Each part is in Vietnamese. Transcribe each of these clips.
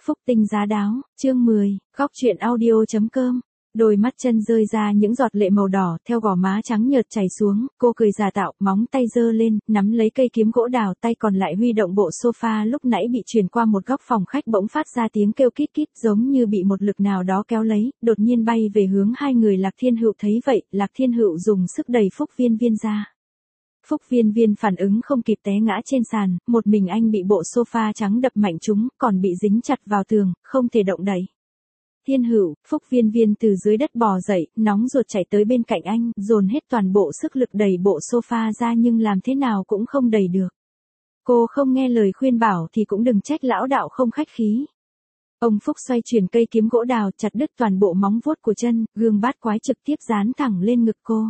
Phúc tinh giá đáo, chương 10, góc truyện audio.com. Đôi mắt chân rơi ra những giọt lệ màu đỏ, theo gò má trắng nhợt chảy xuống, cô cười giả tạo, móng tay giơ lên, nắm lấy cây kiếm gỗ đào, tay còn lại huy động bộ sofa lúc nãy bị truyền qua một góc phòng khách, bỗng phát ra tiếng kêu kít kít, giống như bị một lực nào đó kéo lấy, đột nhiên bay về hướng hai người. Lạc Thiên Hữu thấy vậy, Lạc Thiên Hữu dùng sức đẩy Phúc Viên Viên ra. Phúc Viên Viên phản ứng không kịp, té ngã trên sàn, một mình anh bị bộ sofa trắng đập mạnh trúng, còn bị dính chặt vào tường, không thể động đậy. Thiên Hữu, Phúc Viên Viên từ dưới đất bò dậy, nóng ruột chạy tới bên cạnh anh, dồn hết toàn bộ sức lực đẩy bộ sofa ra, nhưng làm thế nào cũng không đẩy được. Cô không nghe lời khuyên bảo thì cũng đừng trách lão đạo không khách khí. Ông Phúc xoay chuyển cây kiếm gỗ đào, chặt đứt toàn bộ móng vuốt của chân, gương bát quái trực tiếp dán thẳng lên ngực cô.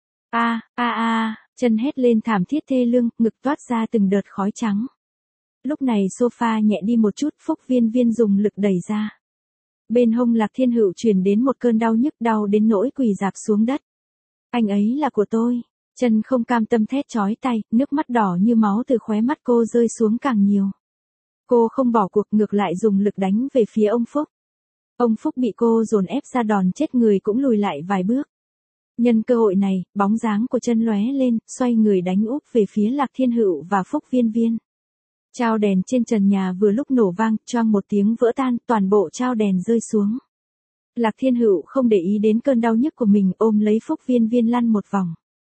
Chân hét lên thảm thiết thê lương, ngực toát ra từng đợt khói trắng. Lúc này sofa nhẹ đi một chút, Phúc Viên Viên dùng lực đẩy ra. Bên hông Lạc Thiên Hữu truyền đến một cơn đau nhức, đau đến nỗi quỳ rạp xuống đất. Anh ấy là của tôi. Chân không cam tâm thét chói tai, nước mắt đỏ như máu từ khóe mắt cô rơi xuống càng nhiều. Cô không bỏ cuộc, ngược lại dùng lực đánh về phía ông Phúc. Ông Phúc bị cô dồn ép ra đòn chết người cũng lùi lại vài bước. Nhân cơ hội này, bóng dáng của chân lóe lên, xoay người đánh úp về phía Lạc Thiên Hữu và Phúc Viên Viên. Trao đèn trên trần nhà vừa lúc nổ vang, choang một tiếng vỡ tan, toàn bộ trao đèn rơi xuống. Lạc Thiên Hữu không để ý đến cơn đau nhức của mình, ôm lấy Phúc Viên Viên lăn một vòng.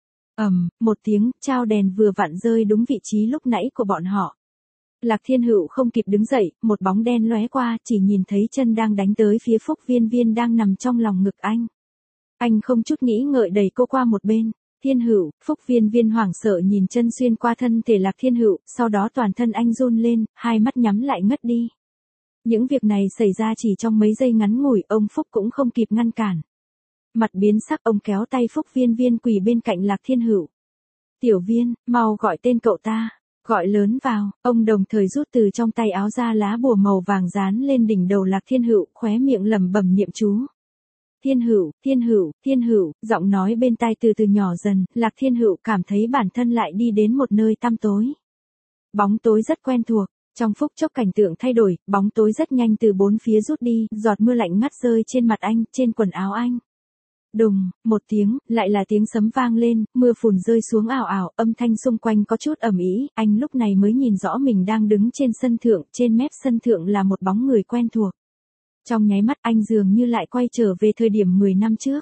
Một tiếng, trao đèn vừa vặn rơi đúng vị trí lúc nãy của bọn họ. Lạc Thiên Hữu không kịp đứng dậy, một bóng đen lóe qua, chỉ nhìn thấy chân đang đánh tới phía Phúc Viên Viên đang nằm trong lòng ngực anh. Anh không chút nghĩ ngợi đẩy cô qua một bên. Thiên Hữu, Phúc Viên Viên hoảng sợ nhìn chân xuyên qua thân thể Lạc Thiên Hữu, sau đó toàn thân anh run lên, hai mắt nhắm lại ngất đi. Những việc này xảy ra chỉ trong mấy giây ngắn ngủi, ông Phúc cũng không kịp ngăn cản. Mặt biến sắc, ông kéo tay Phúc Viên Viên quỳ bên cạnh Lạc Thiên Hữu. Tiểu Viên, mau gọi tên cậu ta, gọi lớn vào. Ông đồng thời rút từ trong tay áo ra lá bùa màu vàng dán lên đỉnh đầu Lạc Thiên Hữu, khóe miệng lẩm bẩm niệm chú. Thiên Hữu, Thiên Hữu, Thiên Hữu, giọng nói bên tai từ từ nhỏ dần, Lạc Thiên Hữu cảm thấy bản thân lại đi đến một nơi tăm tối. Bóng tối rất quen thuộc, trong phút chốc cảnh tượng thay đổi, bóng tối rất nhanh từ bốn phía rút đi, giọt mưa lạnh ngắt rơi trên mặt anh, trên quần áo anh. Đùng, một tiếng, lại là tiếng sấm vang lên, mưa phùn rơi xuống ảo ảo, âm thanh xung quanh có chút ầm ĩ, anh lúc này mới nhìn rõ mình đang đứng trên sân thượng, trên mép sân thượng là một bóng người quen thuộc. Trong nháy mắt anh dường như lại quay trở về thời điểm 10 năm trước.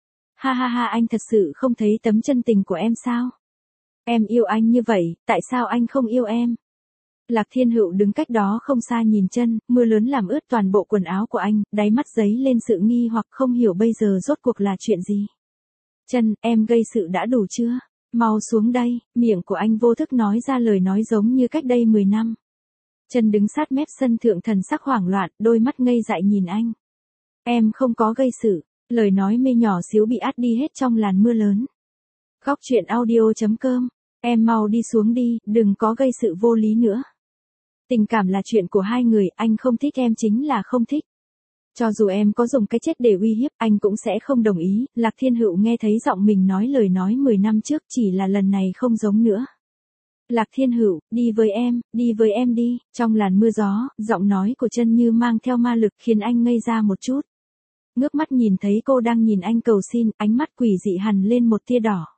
Ha, anh thật sự không thấy tấm chân tình của em sao? Em yêu anh như vậy, tại sao anh không yêu em? Lạc Thiên Hữu đứng cách đó không xa nhìn chân, mưa lớn làm ướt toàn bộ quần áo của anh, đáy mắt dấy lên sự nghi hoặc không hiểu bây giờ rốt cuộc là chuyện gì. Chân, em gây sự đã đủ chưa? Mau xuống đây, miệng của anh vô thức nói ra lời nói giống như cách đây 10 năm. Chân đứng sát mép sân thượng, thần sắc hoảng loạn, đôi mắt ngây dại nhìn anh. Em không có gây sự, lời nói mê nhỏ xíu bị át đi hết trong làn mưa lớn. Góc truyện audio.com, em mau đi xuống đi, đừng có gây sự vô lý nữa. Tình cảm là chuyện của hai người, anh không thích em chính là không thích. Cho dù em có dùng cái chết để uy hiếp, anh cũng sẽ không đồng ý. Lạc Thiên Hữu nghe thấy giọng mình nói lời nói 10 năm trước, chỉ là lần này không giống nữa. Lạc Thiên Hữu, đi với em đi. Trong làn mưa gió, giọng nói của chân như mang theo ma lực khiến anh ngây ra một chút. Ngước mắt nhìn thấy cô đang nhìn anh cầu xin, ánh mắt quỷ dị hằn lên một tia đỏ.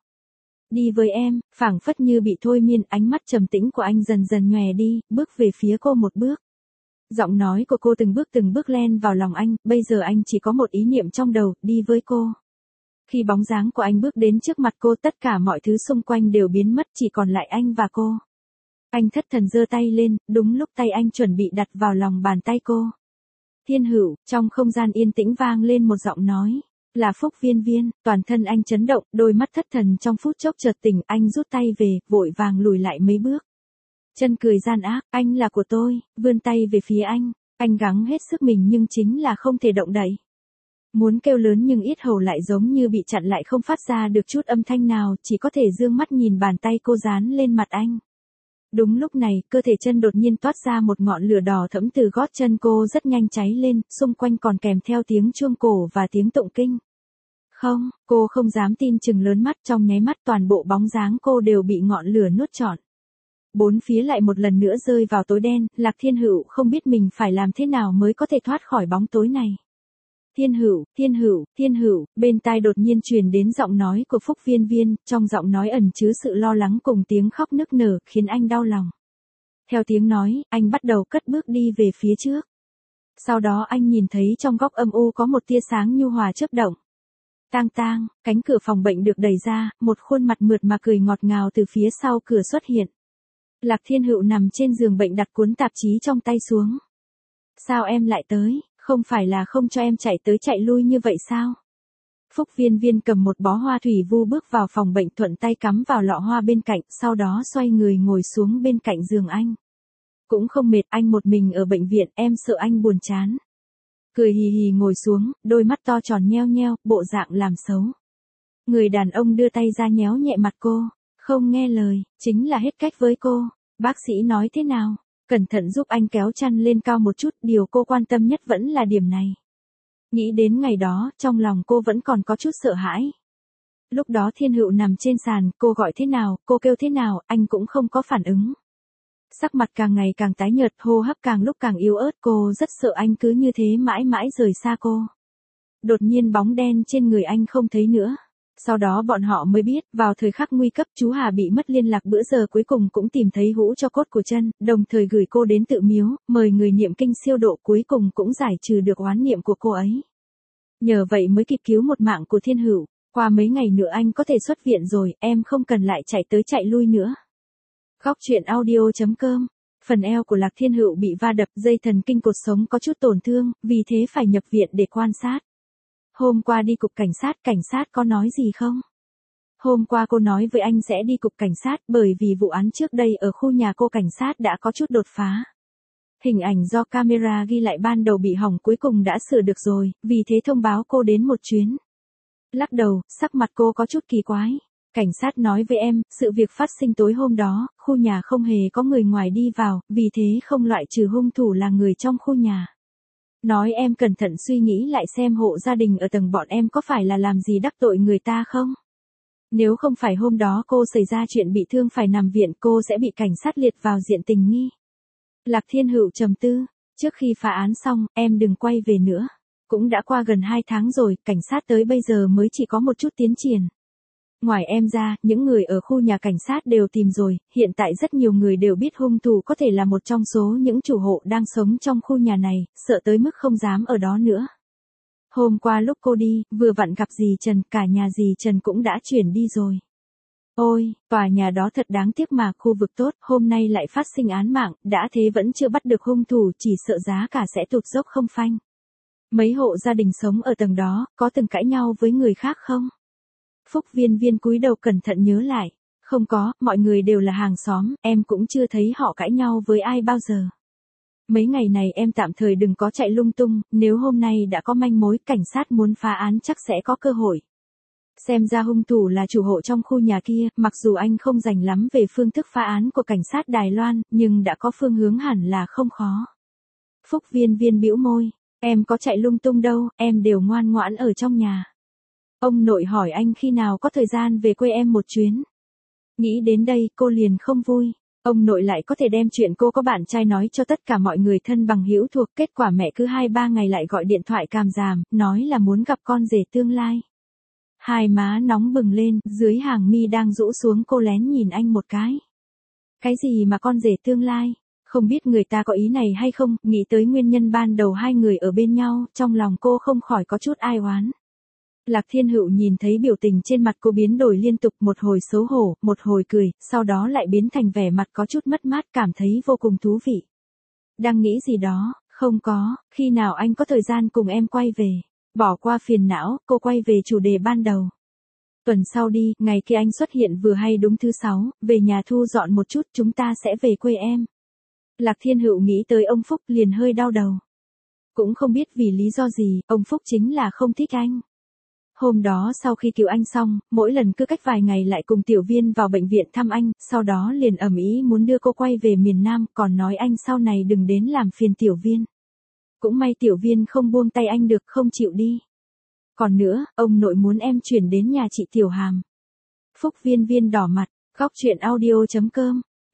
Đi với em, phảng phất như bị thôi miên, ánh mắt trầm tĩnh của anh dần dần nhòe đi, bước về phía cô một bước. Giọng nói của cô từng bước len vào lòng anh, bây giờ anh chỉ có một ý niệm trong đầu, đi với cô. Khi bóng dáng của anh bước đến trước mặt cô, tất cả mọi thứ xung quanh đều biến mất, chỉ còn lại anh và cô. Anh thất thần giơ tay lên, đúng lúc tay anh chuẩn bị đặt vào lòng bàn tay cô. Thiên Hữu, trong không gian yên tĩnh vang lên một giọng nói. Là Phúc Viên Viên, toàn thân anh chấn động, đôi mắt thất thần trong phút chốc chợt tỉnh, anh rút tay về, vội vàng lùi lại mấy bước. Chân cười gian ác, anh là của tôi, vươn tay về phía anh gắng hết sức mình nhưng chính là không thể động đậy. Muốn kêu lớn nhưng yết hầu lại giống như bị chặn lại, không phát ra được chút âm thanh nào, chỉ có thể dương mắt nhìn bàn tay cô dán lên mặt anh. Đúng lúc này, cơ thể chân đột nhiên toát ra một ngọn lửa đỏ thẫm từ gót chân cô, rất nhanh cháy lên, xung quanh còn kèm theo tiếng chuông cổ và tiếng tụng kinh. Không, cô không dám tin, chừng lớn mắt, trong nháy mắt toàn bộ bóng dáng cô đều bị ngọn lửa nuốt trọn. Bốn phía lại một lần nữa rơi vào tối đen, Lạc Thiên Hữu không biết mình phải làm thế nào mới có thể thoát khỏi bóng tối này. Thiên Hữu, Thiên Hữu, Thiên Hữu, bên tai đột nhiên truyền đến giọng nói của Phúc Viên Viên, trong giọng nói ẩn chứa sự lo lắng cùng tiếng khóc nức nở, khiến anh đau lòng. Theo tiếng nói, anh bắt đầu cất bước đi về phía trước. Sau đó anh nhìn thấy trong góc âm u có một tia sáng nhu hòa chớp động. Tang tang, cánh cửa phòng bệnh được đẩy ra, một khuôn mặt mượt mà cười ngọt ngào từ phía sau cửa xuất hiện. Lạc Thiên Hữu nằm trên giường bệnh đặt cuốn tạp chí trong tay xuống. Sao em lại tới, không phải là không cho em chạy tới chạy lui như vậy sao? Phúc Viên Viên cầm một bó hoa thủy vu bước vào phòng bệnh, thuận tay cắm vào lọ hoa bên cạnh, sau đó xoay người ngồi xuống bên cạnh giường anh. Cũng không mệt, anh một mình ở bệnh viện, em sợ anh buồn chán. Cười hì hì ngồi xuống, đôi mắt to tròn nheo nheo, bộ dạng làm xấu. Người đàn ông đưa tay ra nhéo nhẹ mặt cô, không nghe lời, chính là hết cách với cô. Bác sĩ nói thế nào? Cẩn thận giúp anh kéo chăn lên cao một chút, điều cô quan tâm nhất vẫn là điểm này. Nghĩ đến ngày đó, trong lòng cô vẫn còn có chút sợ hãi. Lúc đó Thiên Hữu nằm trên sàn, cô gọi thế nào, cô kêu thế nào, anh cũng không có phản ứng. Sắc mặt càng ngày càng tái nhợt, hô hấp càng lúc càng yếu ớt, cô rất sợ anh cứ như thế mãi mãi rời xa cô. Đột nhiên bóng đen trên người anh không thấy nữa. Sau đó bọn họ mới biết, vào thời khắc nguy cấp chú Hà bị mất liên lạc, bữa giờ cuối cùng cũng tìm thấy hũ cho cốt của chân, đồng thời gửi cô đến tự miếu, mời người niệm kinh siêu độ, cuối cùng cũng giải trừ được oán niệm của cô ấy. Nhờ vậy mới kịp cứu một mạng của Thiên Hữu. Qua mấy ngày nữa anh có thể xuất viện rồi, em không cần lại chạy tới chạy lui nữa. Góc truyện audio.com. Phần eo của Lạc Thiên Hữu bị va đập, dây thần kinh cột sống có chút tổn thương, vì thế phải nhập viện để quan sát. Hôm qua đi cục cảnh sát có nói gì không? Hôm qua cô nói với anh sẽ đi cục cảnh sát bởi vì vụ án trước đây ở khu nhà cô cảnh sát đã có chút đột phá. Hình ảnh do camera ghi lại ban đầu bị hỏng cuối cùng đã sửa được rồi, vì thế thông báo cô đến một chuyến. Lắc đầu, sắc mặt cô có chút kỳ quái. Cảnh sát nói với em, sự việc phát sinh tối hôm đó, khu nhà không hề có người ngoài đi vào, vì thế không loại trừ hung thủ là người trong khu nhà. Nói em cẩn thận suy nghĩ lại xem hộ gia đình ở tầng bọn em có phải là làm gì đắc tội người ta không? Nếu không phải hôm đó cô xảy ra chuyện bị thương phải nằm viện, cô sẽ bị cảnh sát liệt vào diện tình nghi. Lạc Thiên Hữu trầm tư, trước khi phá án xong, em đừng quay về nữa. Cũng đã qua gần 2 tháng rồi, cảnh sát tới bây giờ mới chỉ có một chút tiến triển. Ngoài em ra, những người ở khu nhà cảnh sát đều tìm rồi, hiện tại rất nhiều người đều biết hung thủ có thể là một trong số những chủ hộ đang sống trong khu nhà này, sợ tới mức không dám ở đó nữa. Hôm qua lúc cô đi, vừa vặn gặp dì Trần, cả nhà dì Trần cũng đã chuyển đi rồi. Ôi, tòa nhà đó thật đáng tiếc mà, khu vực tốt, hôm nay lại phát sinh án mạng, đã thế vẫn chưa bắt được hung thủ, chỉ sợ giá cả sẽ tụt dốc không phanh. Mấy hộ gia đình sống ở tầng đó, có từng cãi nhau với người khác không? Phúc Viên Viên cúi đầu cẩn thận nhớ lại. Không có, mọi người đều là hàng xóm, em cũng chưa thấy họ cãi nhau với ai bao giờ. Mấy ngày này em tạm thời đừng có chạy lung tung, nếu hôm nay đã có manh mối, cảnh sát muốn phá án chắc sẽ có cơ hội. Xem ra hung thủ là chủ hộ trong khu nhà kia, mặc dù anh không rành lắm về phương thức phá án của cảnh sát Đài Loan, nhưng đã có phương hướng hẳn là không khó. Phúc Viên Viên bĩu môi, em có chạy lung tung đâu, em đều ngoan ngoãn ở trong nhà. Ông nội hỏi anh khi nào có thời gian về quê em một chuyến. Nghĩ đến đây, cô liền không vui. Ông nội lại có thể đem chuyện cô có bạn trai nói cho tất cả mọi người thân bằng hữu thuộc, kết quả mẹ cứ 2-3 ngày lại gọi điện thoại càm ràm, nói là muốn gặp con rể tương lai. Hai má nóng bừng lên, dưới hàng mi đang rũ xuống cô lén nhìn anh một cái. Cái gì mà con rể tương lai? Không biết người ta có ý này hay không, nghĩ tới nguyên nhân ban đầu hai người ở bên nhau, trong lòng cô không khỏi có chút ai oán. Lạc Thiên Hữu nhìn thấy biểu tình trên mặt cô biến đổi liên tục, một hồi xấu hổ, một hồi cười, sau đó lại biến thành vẻ mặt có chút mất mát, cảm thấy vô cùng thú vị. Đang nghĩ gì đó, không có, khi nào anh có thời gian cùng em quay về. Bỏ qua phiền não, cô quay về chủ đề ban đầu. Tuần sau đi, ngày kia anh xuất hiện vừa hay đúng thứ 6, về nhà thu dọn một chút, chúng ta sẽ về quê em. Lạc Thiên Hữu nghĩ tới ông Phúc liền hơi đau đầu. Cũng không biết vì lý do gì, ông Phúc chính là không thích anh. Hôm đó sau khi cứu anh xong, mỗi lần cứ cách vài ngày lại cùng Tiểu Viên vào bệnh viện thăm anh, sau đó liền ầm ĩ muốn đưa cô quay về miền Nam, còn nói anh sau này đừng đến làm phiền Tiểu Viên. Cũng may Tiểu Viên không buông tay anh được, không chịu đi. Còn nữa, ông nội muốn em chuyển đến nhà chị Tiểu Hàm. Phúc Viên Viên đỏ mặt, góc truyện audio.com.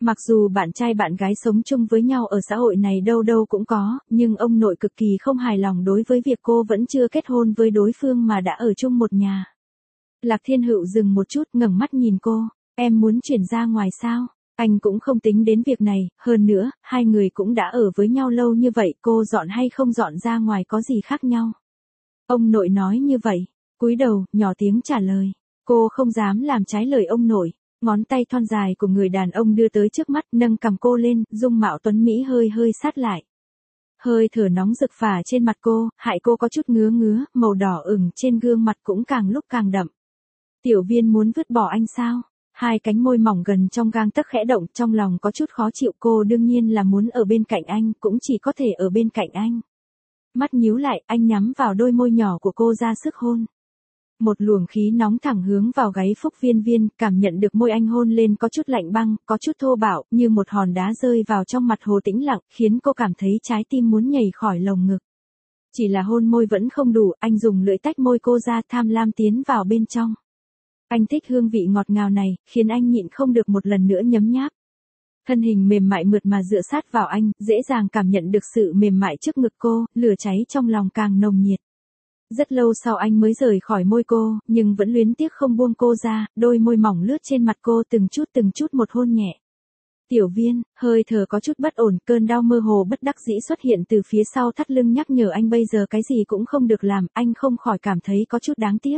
Mặc dù bạn trai bạn gái sống chung với nhau ở xã hội này đâu đâu cũng có, nhưng ông nội cực kỳ không hài lòng đối với việc cô vẫn chưa kết hôn với đối phương mà đã ở chung một nhà. Lạc Thiên Hữu dừng một chút ngẩng mắt nhìn cô, em muốn chuyển ra ngoài sao? Anh cũng không tính đến việc này, hơn nữa, hai người cũng đã ở với nhau lâu như vậy, cô dọn hay không dọn ra ngoài có gì khác nhau. Ông nội nói như vậy, cúi đầu, nhỏ tiếng trả lời. Cô không dám làm trái lời ông nội. Ngón tay thon dài của người đàn ông đưa tới trước mắt, nâng cằm cô lên, dung mạo tuấn Mỹ hơi hơi sát lại. Hơi thở nóng rực phả trên mặt cô, hại cô có chút ngứa ngứa, màu đỏ ửng trên gương mặt cũng càng lúc càng đậm. Tiểu Viên muốn vứt bỏ anh sao? Hai cánh môi mỏng gần trong gang tấc khẽ động, trong lòng có chút khó chịu, cô đương nhiên là muốn ở bên cạnh anh, cũng chỉ có thể ở bên cạnh anh. Mắt nhíu lại, anh nhắm vào đôi môi nhỏ của cô ra sức hôn. Một luồng khí nóng thẳng hướng vào gáy Phúc Viên Viên, cảm nhận được môi anh hôn lên có chút lạnh băng, có chút thô bạo, như một hòn đá rơi vào trong mặt hồ tĩnh lặng, khiến cô cảm thấy trái tim muốn nhảy khỏi lồng ngực. Chỉ là hôn môi vẫn không đủ, anh dùng lưỡi tách môi cô ra, tham lam tiến vào bên trong. Anh thích hương vị ngọt ngào này, khiến anh nhịn không được một lần nữa nhấm nháp. Thân hình mềm mại mượt mà dựa sát vào anh, dễ dàng cảm nhận được sự mềm mại trước ngực cô, lửa cháy trong lòng càng nồng nhiệt. Rất lâu sau anh mới rời khỏi môi cô, nhưng vẫn luyến tiếc không buông cô ra, đôi môi mỏng lướt trên mặt cô từng chút một hôn nhẹ. Tiểu Viên, hơi thở có chút bất ổn, cơn đau mơ hồ bất đắc dĩ xuất hiện từ phía sau thắt lưng nhắc nhở anh bây giờ cái gì cũng không được làm, anh không khỏi cảm thấy có chút đáng tiếc.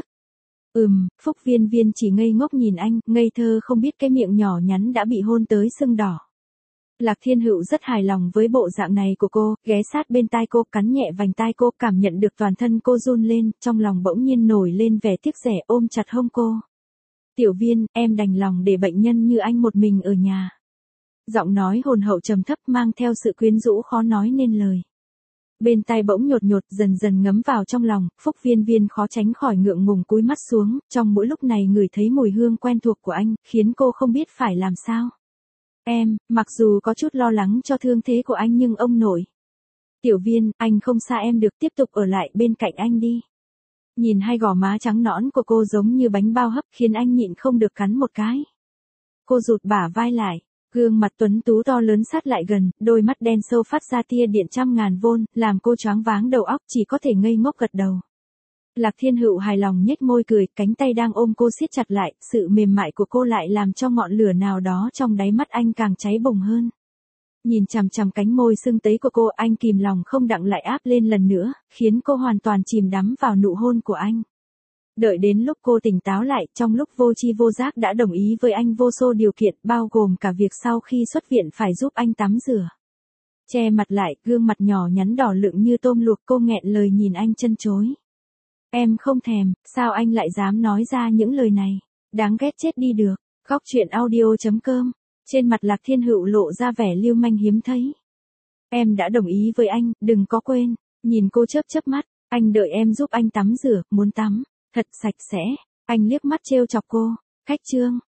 Phúc Viên Viên chỉ ngây ngốc nhìn anh, ngây thơ không biết cái miệng nhỏ nhắn đã bị hôn tới sưng đỏ. Lạc Thiên Hữu rất hài lòng với bộ dạng này của cô, ghé sát bên tai cô, cắn nhẹ vành tai cô, cảm nhận được toàn thân cô run lên, trong lòng bỗng nhiên nổi lên vẻ tiếc rẻ, ôm chặt hông cô. Tiểu Viên, em đành lòng để bệnh nhân như anh một mình ở nhà. Giọng nói hồn hậu trầm thấp mang theo sự quyến rũ khó nói nên lời. Bên tai bỗng nhột nhột dần dần ngấm vào trong lòng, Phúc Viên Viên khó tránh khỏi ngượng ngùng cúi mắt xuống, trong mỗi lúc này ngửi thấy mùi hương quen thuộc của anh, khiến cô không biết phải làm sao. Em, mặc dù có chút lo lắng cho thương thế của anh nhưng ông nội. Tiểu Viên, anh không xa em được, tiếp tục ở lại bên cạnh anh đi. Nhìn hai gò má trắng nõn của cô giống như bánh bao hấp khiến anh nhịn không được cắn một cái. Cô rụt bả vai lại, gương mặt tuấn tú to lớn sát lại gần, đôi mắt đen sâu phát ra tia điện 100.000V, làm cô choáng váng đầu óc, chỉ có thể ngây ngốc gật đầu. Lạc Thiên Hữu hài lòng nhếch môi cười, cánh tay đang ôm cô siết chặt lại, sự mềm mại của cô lại làm cho ngọn lửa nào đó trong đáy mắt anh càng cháy bùng hơn. Nhìn chằm chằm cánh môi sưng tấy của cô, anh kìm lòng không đặng lại áp lên lần nữa, khiến cô hoàn toàn chìm đắm vào nụ hôn của anh. Đợi đến lúc cô tỉnh táo lại, trong lúc vô tri vô giác đã đồng ý với anh vô số điều kiện, bao gồm cả việc sau khi xuất viện phải giúp anh tắm rửa. Che mặt lại, gương mặt nhỏ nhắn đỏ lựng như tôm luộc, cô nghẹn lời nhìn anh chân chối. Em không thèm, sao anh lại dám nói ra những lời này? Đáng ghét chết đi được. Góc truyện audio.com. Trên mặt Lạc Thiên Hữu lộ ra vẻ lưu manh hiếm thấy. Em đã đồng ý với anh, đừng có quên. Nhìn cô chớp chớp mắt, anh đợi em giúp anh tắm rửa, muốn tắm thật sạch sẽ. Anh liếc mắt trêu chọc cô. Khách trương,